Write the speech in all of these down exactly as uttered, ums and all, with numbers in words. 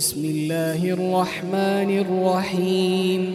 بسم الله الرحمن الرحيم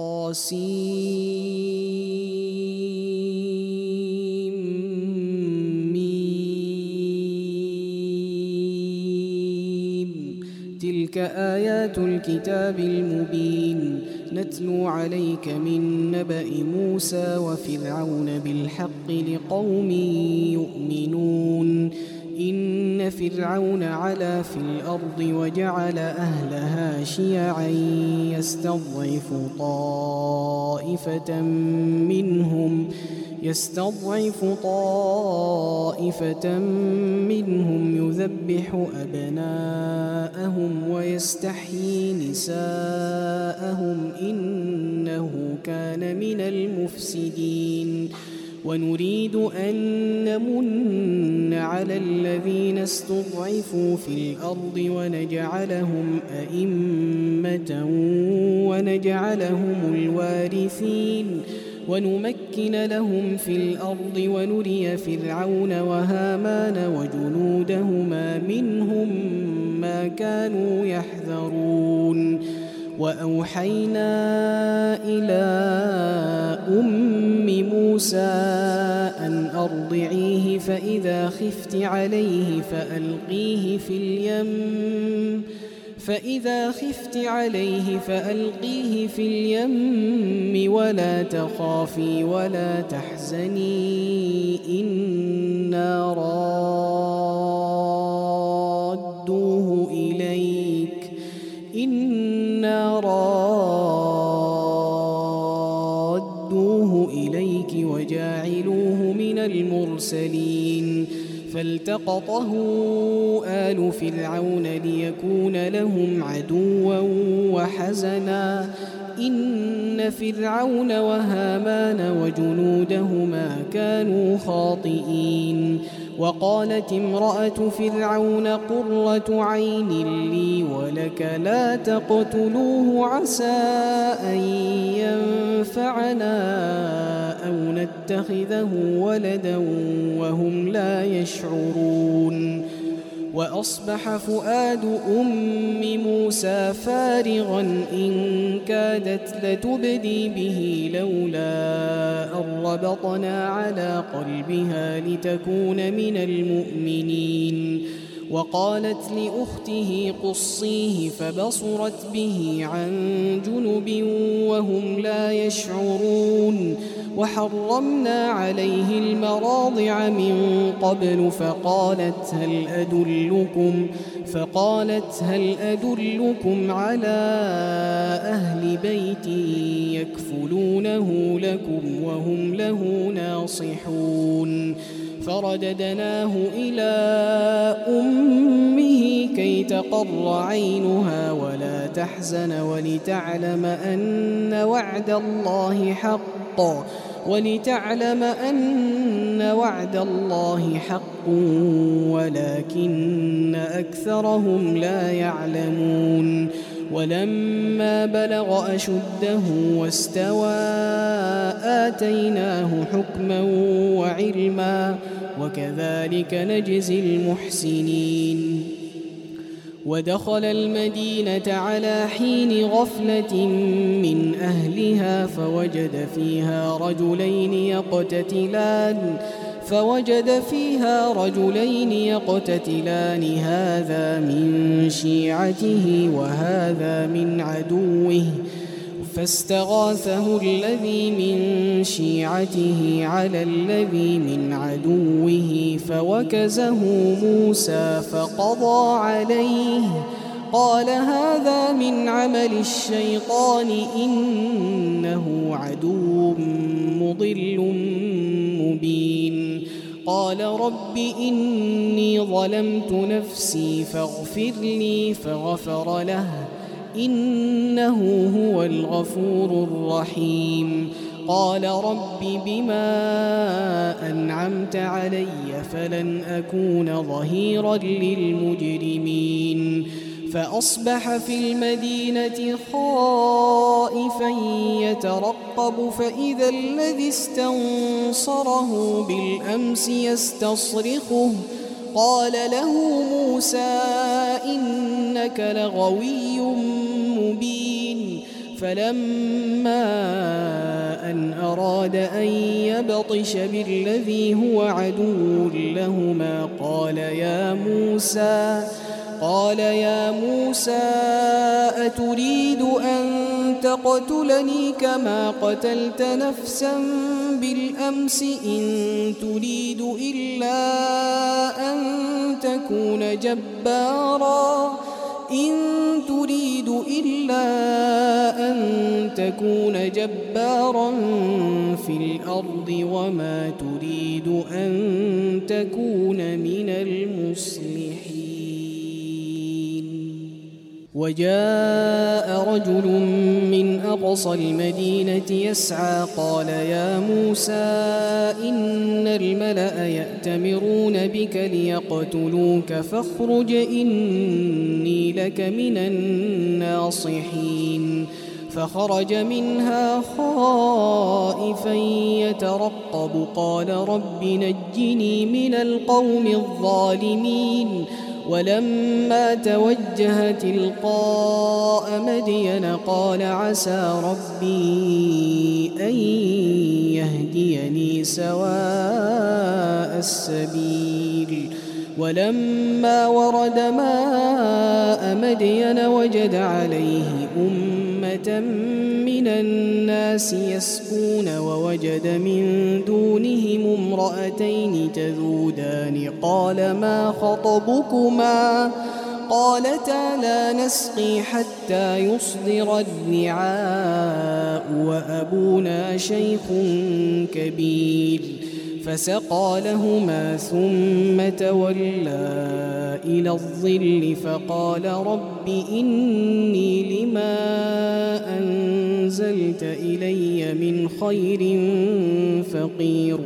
طاسيم تلك آيات الكتاب المبين نتلو عليك من نبأ موسى وفرعون بالحق لقوم يؤمنون إن فرعون علا في الأرض وجعل أهلها شيعا يستضعف طائفة منهم يستضعف طائفة منهم يذبح أبناءهم ويستحيي نساءهم إنه كان من المفسدين ونريد أن نمن على الذين استضعفوا في الأرض ونجعلهم أئمة ونجعلهم الوارثين ونمكن لهم في الأرض ونري فرعون وهامان وجنودهما منهم ما كانوا يحذرون وأوحينا إلى أم موسى أن أرضعيه فإذا خفت عليه فألقيه في اليم فإذا خفت عليه فألقيه في اليم ولا تخافي ولا تحزني إنا رادوه إليك إنا رادوه إليك وجاعلوه من المرسلين فالتقطه آل فرعون ليكون لهم عدوا وحزنا إن فرعون وهامان وجنودهما كانوا خاطئين وقالت امرأة فرعون قرة عين لي ولك لا تقتلوه عسى أن ينفعنا أو نتخذه ولدا وهم لا يشعرون وأصبح فؤاد أم موسى فارغا إن كادت لتبدي به لولا أن ربطنا على قلبها لتكون من المؤمنين وقالت لأخته قصيه فبصرت به عن جنب وهم لا يشعرون وحرمنا عليه المراضع من قبل فقالت هل أدلكم فقالت هل أدلكم على أهل بيت يكفلونه لكم وهم له ناصحون فرددناه إلى أمه كي تقر عينها ولا تحزن ولتعلم أن وعد الله حق ولتعلم أن وعد الله حق ولكن أكثرهم لا يعلمون ولما بلغ أشده واستوى آتيناه حكما وعلما وكذلك نجزي المحسنين ودخل المدينة على حين غفلة من أهلها فوجد فيها رجلين يقتتلان فوجد فيها رجلين يقتتلان هذا من شيعته وهذا من عدوه فاستغاثه الذي من شيعته على الذي من عدوه فوكزه موسى فقضى عليه قال هذا من عمل الشيطان إنه عدو مضل مبين قال رب إني ظلمت نفسي فاغفر لي فغفر له إنه هو الغفور الرحيم قال رب بما أنعمت علي فلن أكون ظهيرا للمجرمين فأصبح في المدينة خائفا يترقب فإذا الذي استنصره بالأمس يستصرخه قال له موسى إنك لغوي مبين فلما أن أراد أن يبطش بالذي هو عدو لهما قال يا موسى قال يا موسى أتريد أن تقتلني كما قتلت نفسا بالأمس إن تريد إلا أن تكون جبارا إن تريد إلا أن تكون جبارا في الأرض وما تريد أن تكون من المصلحين. وجاء رجل من أقصى المدينة يسعى قال يا موسى إن الملأ يأتمرون بك ليقتلوك فاخرج إني لك من الناصحين. فخرج منها خائفا يترقب قال رب نجني من القوم الظالمين. ولما توجه تلقاء مدين قال عسى ربي أن يهديني سواء السبيل. ولما ورد ماء مدين وجد عليه أمة من الناس يسقون ووجد من دونهم امرأتين تذودان قال ما خطبكما قالتا لا نسقي حتى يصدر الرعاء وأبونا شيخ كبير. فسقى لهما ثم تولى إلى الظل فقال رب إني لما أنزلت إلي من خير فقير.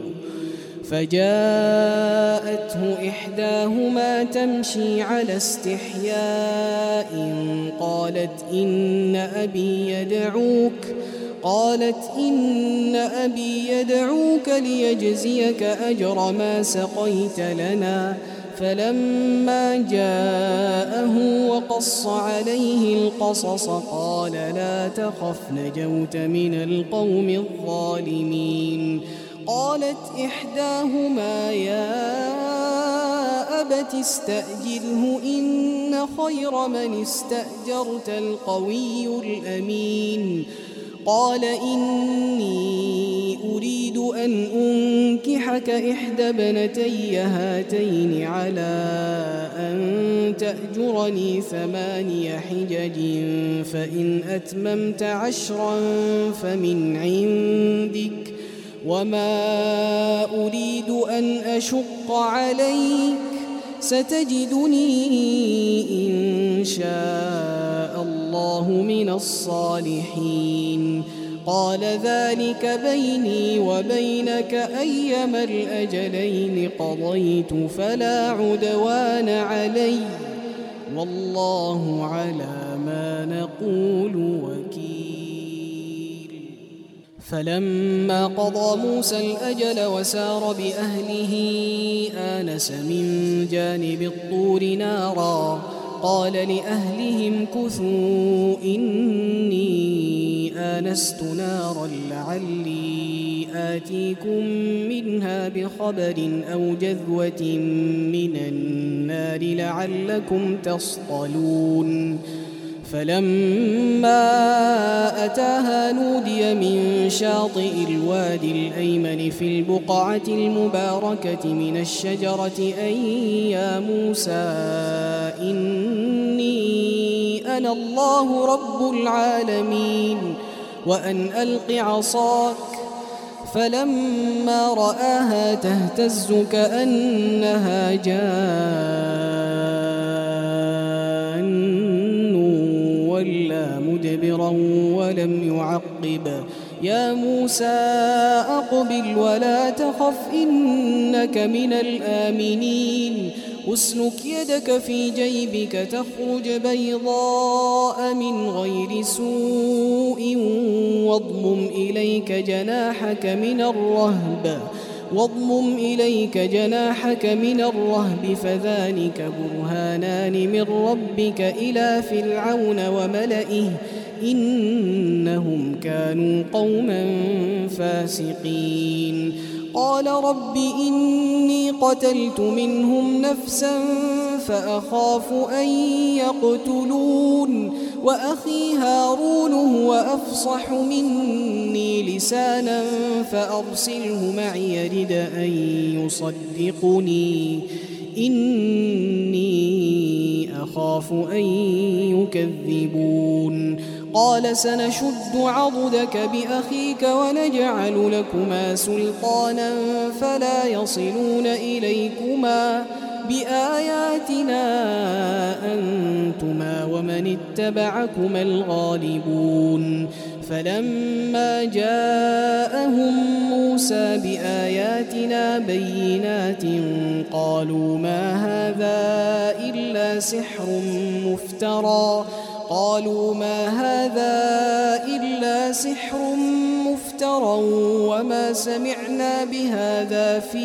فجاءته إحداهما تمشي على استحياء قالت إن أبي يدعوك قالت إن أبي يدعوك ليجزيك أجر ما سقيت لنا. فلما جاءه وقص عليه القصص قال لا تخف نجوت من القوم الظالمين. قالت إحداهما يا أبت استأجره إن خير من استأجرت القوي الأمين. قال إني أريد أن أنكحك إحدى ابنتي هاتين على أن تأجرني ثماني حجج فإن أتممت عشرا فمن عندك وما أريد أن أشق عليك ستجدني إن شاء الله من الصالحين. قال ذلك بيني وبينك أيما الأجلين قضيت فلا عدوان علي والله على ما نقول وكيل. فلما قضى موسى الأجل وسار بأهله آنس من جانب الطور نارا قال لأهلهم كثوا إني آنست نارا لعلي آتيكم منها بخبر أو جذوة من النار لعلكم تصطلون. فلما أتاها نودي من شاطئ الوادي الأيمن في البقعة المباركة من الشجرة أن يا موسى إني أنا الله رب العالمين وأن ألق عصاك. فلما رآها تهتز كأنها جان ولا مدبرا ولم يعقب. يا موسى أقبل ولا تخف إنك من الآمنين. اسلك يدك في جيبك تخرج بيضاء من غير سوء واضمم إليك جناحك من الرهب واضمم إليك جناحك من الرهب فذلك برهانان من ربك إلى فرعون وملئه إنهم كانوا قوما فاسقين قال رب إني قتلت منهم نفسا فأخاف أن يقتلون وأخي هارون هو أفصح مني لسانا فأرسله معي يرد أن يصدقني إني أخاف أن يكذبون قال سنشد عضدك بأخيك ونجعل لكما سلطانا فلا يصلون إليكما بآياتنا أنتما ومن اتبعكما الغالبون فلما جاءهم موسى بآياتنا بينات قالوا ما هذا إلا سحر مفترى قالوا ما هذا إلا سحر مفترى وما سمعنا بهذا في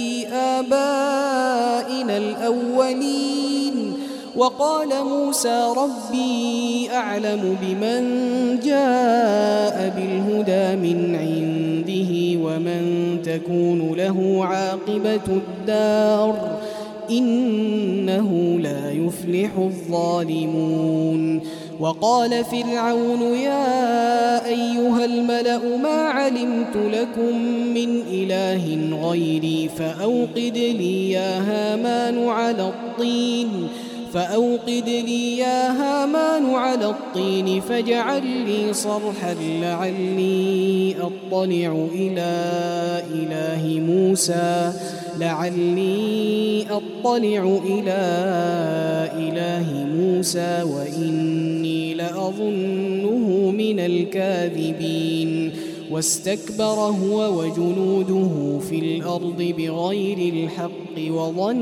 آبائنا الأولين وقال موسى ربي أعلم بمن جاء بالهدى من عنده ومن تكون له عاقبة الدار إنه لا يفلح الظالمون وقال فرعون يا أيها الملأ ما علمت لكم من إله غيري فأوقد لي يا هامان على الطين فأوقد لي يا هامان على الطين فاجعل لي صرحا لعلي أطلع إلى إله موسى لعلي أطلع إلى إله موسى وإني لأظنه من الكاذبين واستكبر هو وجنوده في الأرض بغير الحق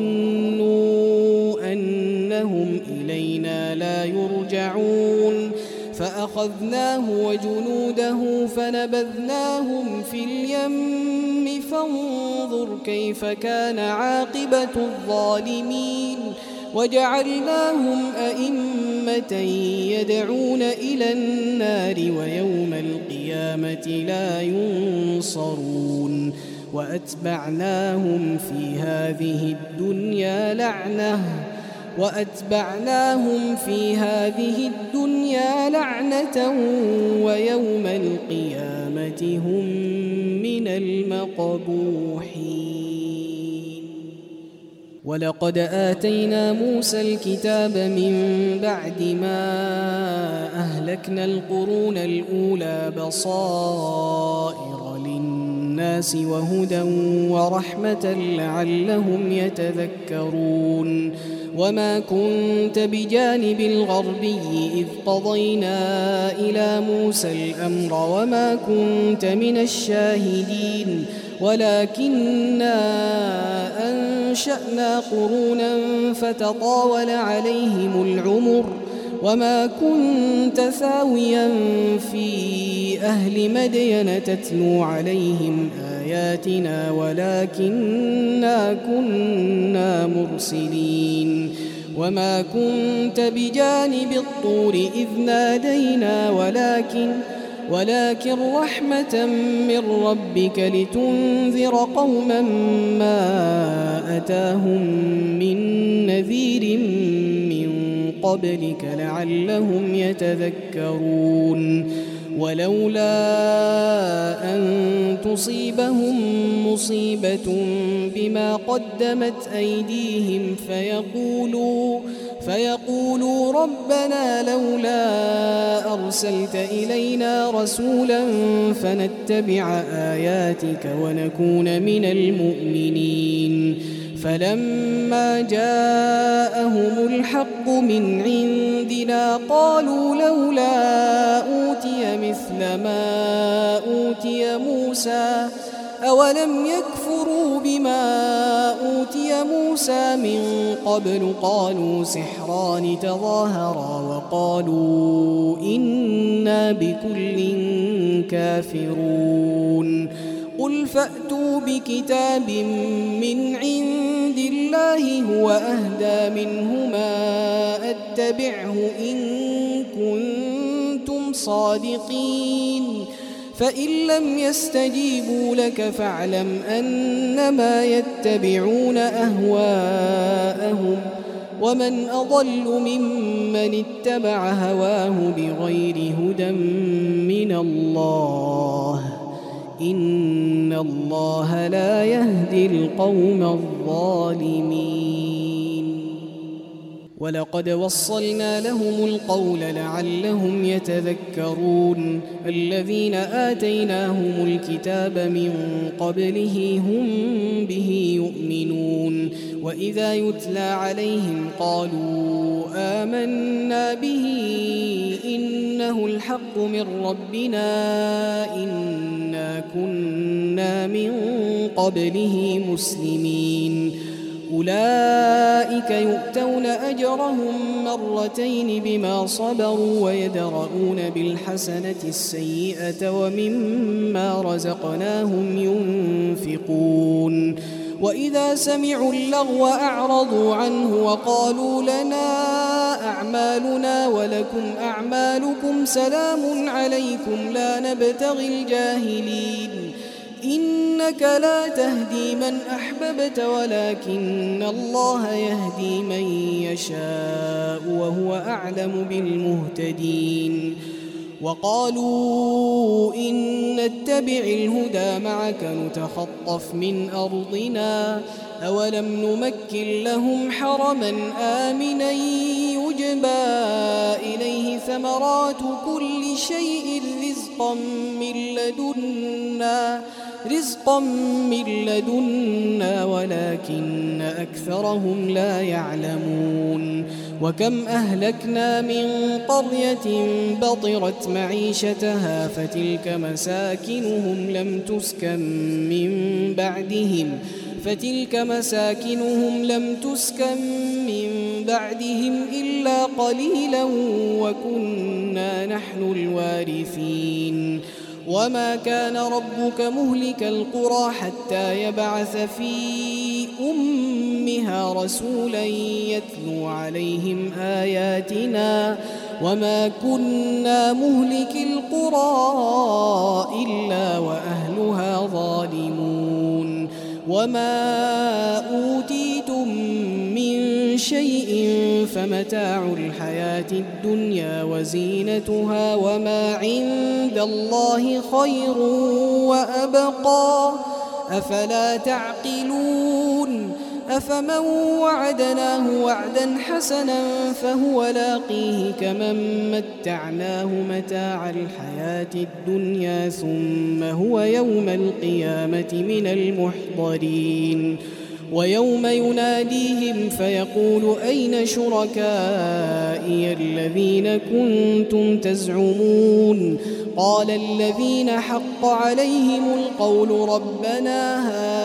وظنوا أنهم إلينا لا يرجعون فأخذناه وجنوده فنبذناهم في اليم فانظر كيف كان عاقبة الظالمين وجعلناهم أئمة يدعون إلى النار ويوم القيامة لا ينصرون وأتبعناهم في هذه الدنيا لعنة وأتبعناهم في هذه الدنيا لعنة ويوم القيامة هم من المقبوحين ولقد آتينا موسى الكتاب من بعد ما أهلكنا القرون الأولى بصائر للناس وهدى ورحمة لعلهم يتذكرون وما كنت بجانب الغربي إذ قضينا إلى موسى الأمر وما كنت من الشاهدين ولكننا أنشأنا قرونا فتطاول عليهم العمر وما كنت ثاويا في أهل مدين تتلو عليهم آياتنا ولكننا كنا مرسلين وما كنت بجانب الطور إذ نادينا ولكن ولكن رحمة من ربك لتنذر قوما ما أتاهم من نذير من قبلك لعلهم يتذكرون ولولا أن تصيبهم مصيبة بما قدمت أيديهم فيقولوا فيقولوا ربنا لولا أرسلت إلينا رسولا فنتبع آياتك ونكون من المؤمنين فلما جاءهم الحق من عندنا قالوا لولا أوتي مثل ما أوتي موسى أولم يكفروا بما أوتي موسى من قبل قالوا سحران تظاهرا وقالوا إنا بكل كافرون قل فأتوا بكتاب من عند الله هو أهدى منهما أتبعه إن كنتم صادقين فإن لم يستجيبوا لك فاعلم أنما يتبعون أهواءهم ومن أضل ممن اتبع هواه بغير هدى من الله إن الله لا يهدي القوم الظالمين ولقد وصلنا لهم القول لعلهم يتذكرون الذين آتيناهم الكتاب من قبله هم به يؤمنون وإذا يتلى عليهم قالوا آمنا به إنه الحق من ربنا إنا كنا من قبله مسلمين أولئك يؤتون أجرهم مرتين بما صبروا ويدرؤون بالحسنة السيئة ومما رزقناهم ينفقون وإذا سمعوا اللغو أعرضوا عنه وقالوا لنا أعمالنا ولكم أعمالكم سلام عليكم لا نبتغي الجاهلين إنك لا تهدي من أحببت ولكن الله يهدي من يشاء وهو أعلم بالمهتدين وقالوا إن نتبع الهدى معك نتخطف من أرضنا أولم نمكن لهم حرما آمنا يجبى إليه ثمرات كل شيء رزقا من لدنا رزقا من لدنا ولكن أكثرهم لا يعلمون وكم أهلكنا من قرية بطرت معيشتها فتلك مساكنهم لم تسكن من بعدهم فتلك مساكنهم لم تسكن من بعدهم إلا قليلا وكنا نحن الوارثين وما كان ربك مهلك القرى حتى يبعث في أمها رسولا يتلو عليهم آياتنا وما كنا مهلك القرى إلا وأهلها ظالمون وما أوتيتم من شيء فمتاع الحياة الدنيا وزينتها وما عند الله خير وأبقى أفلا تعقلون أفمن وعدناه وعدا حسنا فهو لاقيه كمن متعناه متاع الحياة الدنيا ثم هو يوم القيامة من المحضرين ويوم يناديهم فيقول أين شركائي الذين كنتم تزعمون قال الذين حق عليهم القول ربنا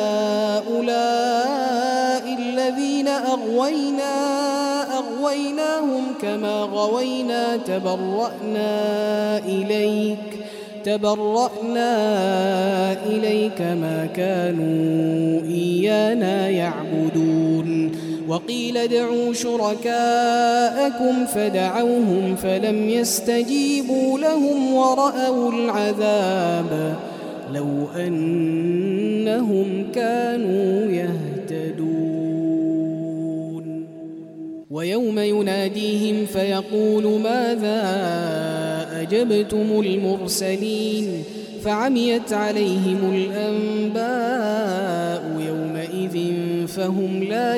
هؤلاء الذين أغوينا أغويناهم كما غوينا تبرأنا إليك تبرأنا إليك ما كانوا إيانا يعبدون وقيل ادعوا شركاءكم فدعوهم فلم يستجيبوا لهم ورأوا العذاب لو أنهم كانوا يهتدون ويوم يناديهم فيقول ماذا أجبتم المرسلين فعميت عليهم الأنباء يومئذ فهم لا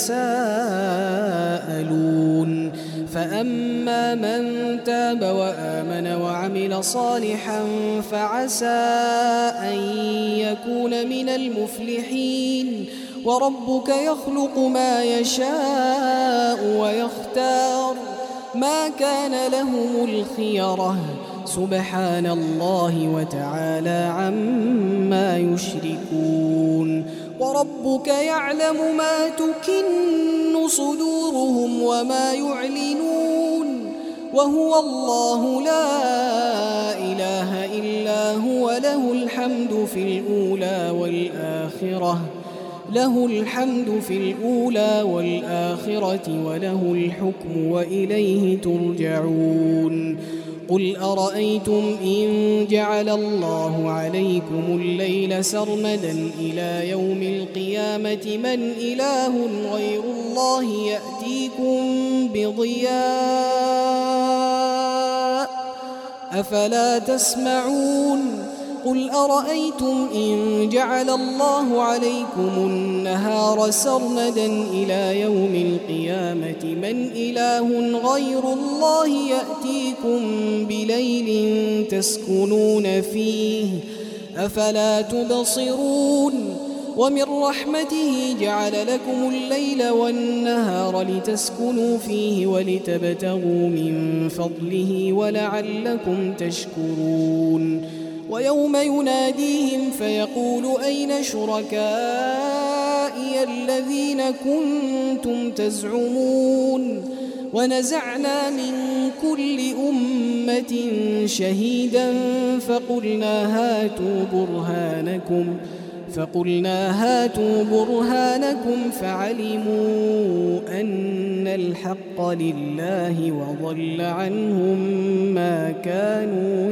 يتساءلون فأما من تاب وآمن وعمل صالحا فعسى أن يكون من المفلحين وربك يخلق ما يشاء ويختار ما كان لهم الخيرة سبحان الله وتعالى عما يشركون وربك يعلم ما تكن صدورهم وما يعلنون وهو الله لا إله إلا هو له الحمد في الأولى والآخرة له الحمد في الأولى والآخرة وله الحكم وإليه ترجعون قل أرأيتم إن جعل الله عليكم الليل سرمدا إلى يوم القيامة من إله غير الله يأتيكم بضياء أفلا تسمعون قل أرأيتم إن جعل الله عليكم النهار سرمدا إلى يوم القيامة من إله غير الله يأتيكم بليل تسكنون فيه أفلا تبصرون ومن رحمته جعل لكم الليل والنهار لتسكنوا فيه ولتبتغوا من فضله ولعلكم تشكرون ويوم يناديهم فيقول أين شركائي الذين كنتم تزعمون ونزعنا من كل أمة شهيدا فقلنا هاتوا برهانكم فقلنا هاتوا برهانكم فعلموا أن الحق لله وضل عنهم ما كانوا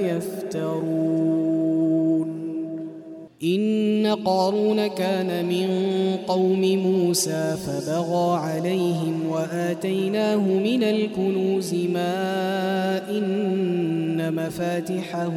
يفترون إن قارون كان من قوم موسى فبغى عليهم وآتيناه من الكنوز ما إن مفاتحه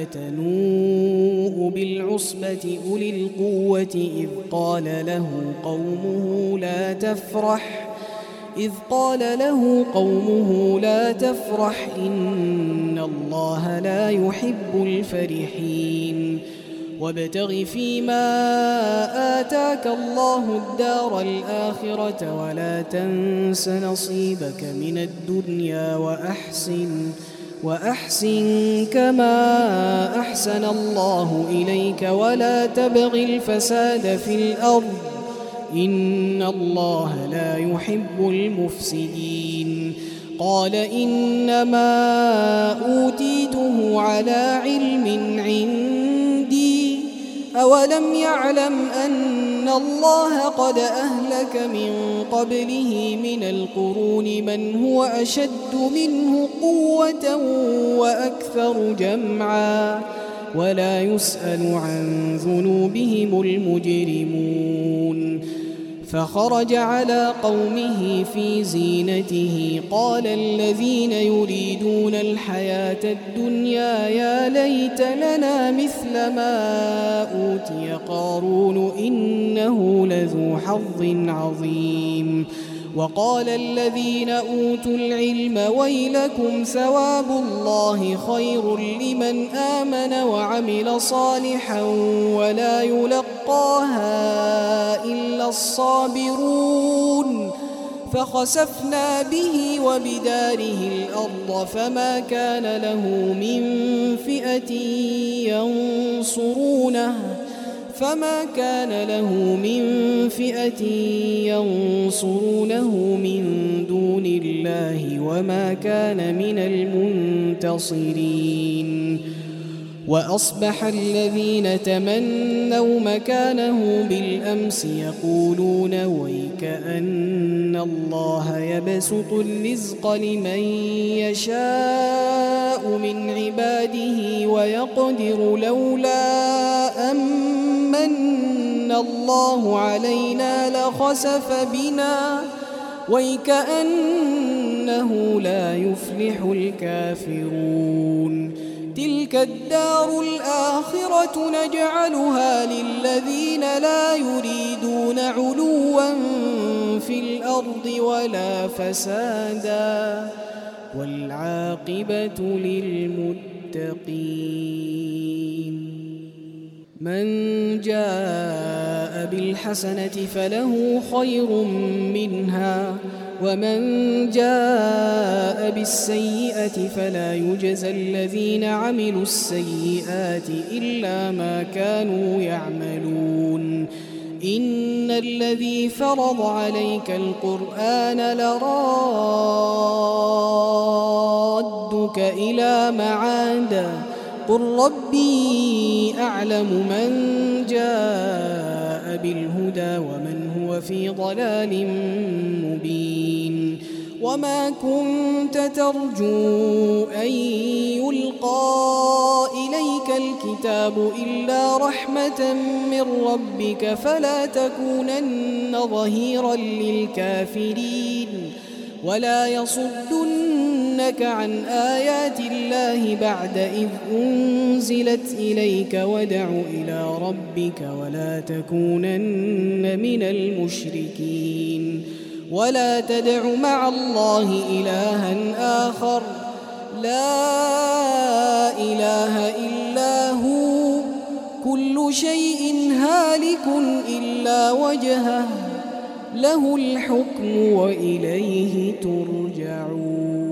لتنوء بالعصبة أولي القوة إذ قال له قومه لا تفرح إذ قال له قومه لا تفرح إن الله لا يحب الفرحين وابتغ فيما آتاك الله الدار الآخرة ولا تنس نصيبك من الدنيا وأحسن وأحسن كما أحسن الله إليك ولا تبغ الفساد في الأرض إن الله لا يحب المفسدين قال إنما أوتيته على علم عندي أولم يعلم أن الله قد أهلك من قبله من القرون من هو أشد منه قوة وأكثر جمعا ولا يسأل عن ذنوبهم المجرمون فخرج على قومه في زينته قال الذين يريدون الحياة الدنيا يا ليت لنا مثل ما أوتي قارون إنه لذو حظ عظيم وقال الذين أوتوا العلم ويلكم ثواب الله خير لمن آمن وعمل صالحا ولا يلقاها إلا الصابرون فخسفنا به وبداره الأرض فما كان له من فئة ينصرونه فما كان له من فئة ينصرونه من دون الله وما كان من المنتصرين وأصبح الذين تمنوا مكانه بالأمس يقولون ويكأن الله يبسط الرزق لمن يشاء من عباده ويقدر لولا أمن الله علينا لخسف بنا ويكأنه لا يفلح الكافرون تلك الدار الآخرة نجعلها للذين لا يريدون علوا في الأرض ولا فسادا والعاقبة للمتقين من جاء بالحسنة فله خير منها ومن جاء بالسيئة فلا يجزى الذين عملوا السيئات إلا ما كانوا يعملون إن الذي فرض عليك القرآن لرادك إلى معاد قل ربي أعلم من جاء بالهدى ومن هو في ضلال مبين وما كنت ترجو أن يلقى إليك الكتاب إلا رحمة من ربك فلا تكونن ظهيرا للكافرين ولا يصدنك عن آيات الله بعد إذ أنزلت إليك وادع إلى ربك ولا تكونن من المشركين ولا تدع مع الله إلها آخر لا إله إلا هو كل شيء هالك إلا وجهه له الحكم وإليه ترجعون.